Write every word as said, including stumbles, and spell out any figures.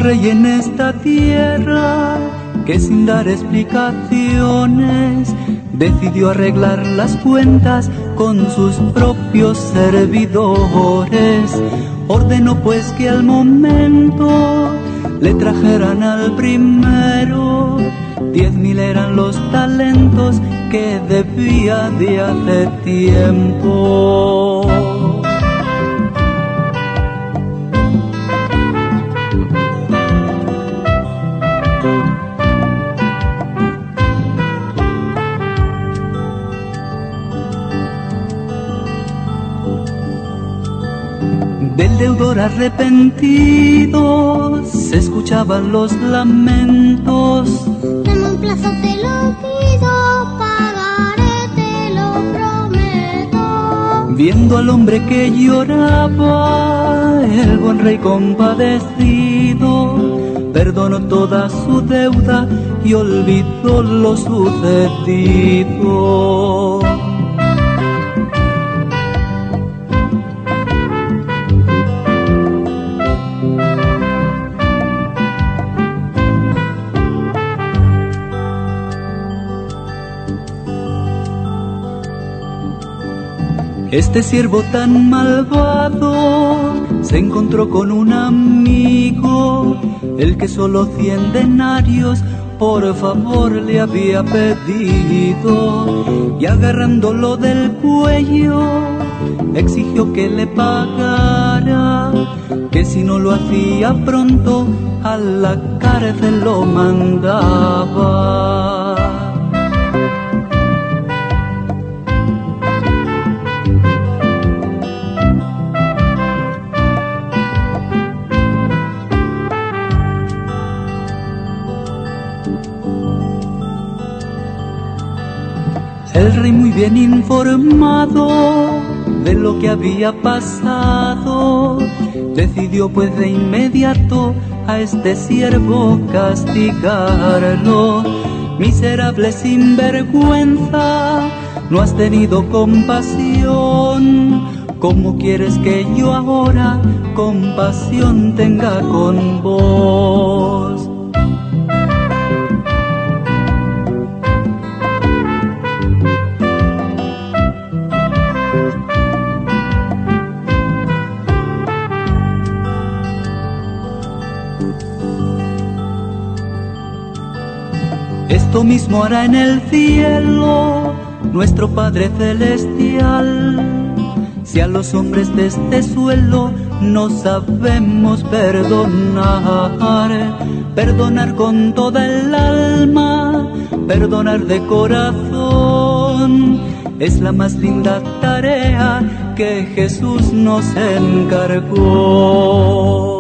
rey en esta tierra que sin dar explicaciones decidió arreglar las cuentas con sus propios servidores. Ordenó pues que al momento le trajeran al primero. Diez mil eran los talentos que debía de hace tiempo. Del deudor arrepentido se escuchaban los lamentos. Dame un plazo, te lo pido, pagaré, te lo prometo. Viendo al hombre que lloraba, el buen rey compadecido perdonó toda su deuda y olvidó lo sucedido. Este siervo tan malvado se encontró con un amigo, el que solo cien denarios por favor le había pedido, y agarrándolo del cuello exigió que le pagara, que si no lo hacía pronto a la cárcel lo mandaba. El rey, muy bien informado de lo que había pasado, decidió pues de inmediato a este siervo castigarlo. Miserable sinvergüenza, no has tenido compasión. ¿Cómo quieres que yo ahora compasión tenga con vos? Esto mismo hará en el cielo nuestro Padre Celestial, si a los hombres de este suelo no sabemos perdonar. Perdonar con toda el alma, perdonar de corazón, es la más linda tarea que Jesús nos encargó.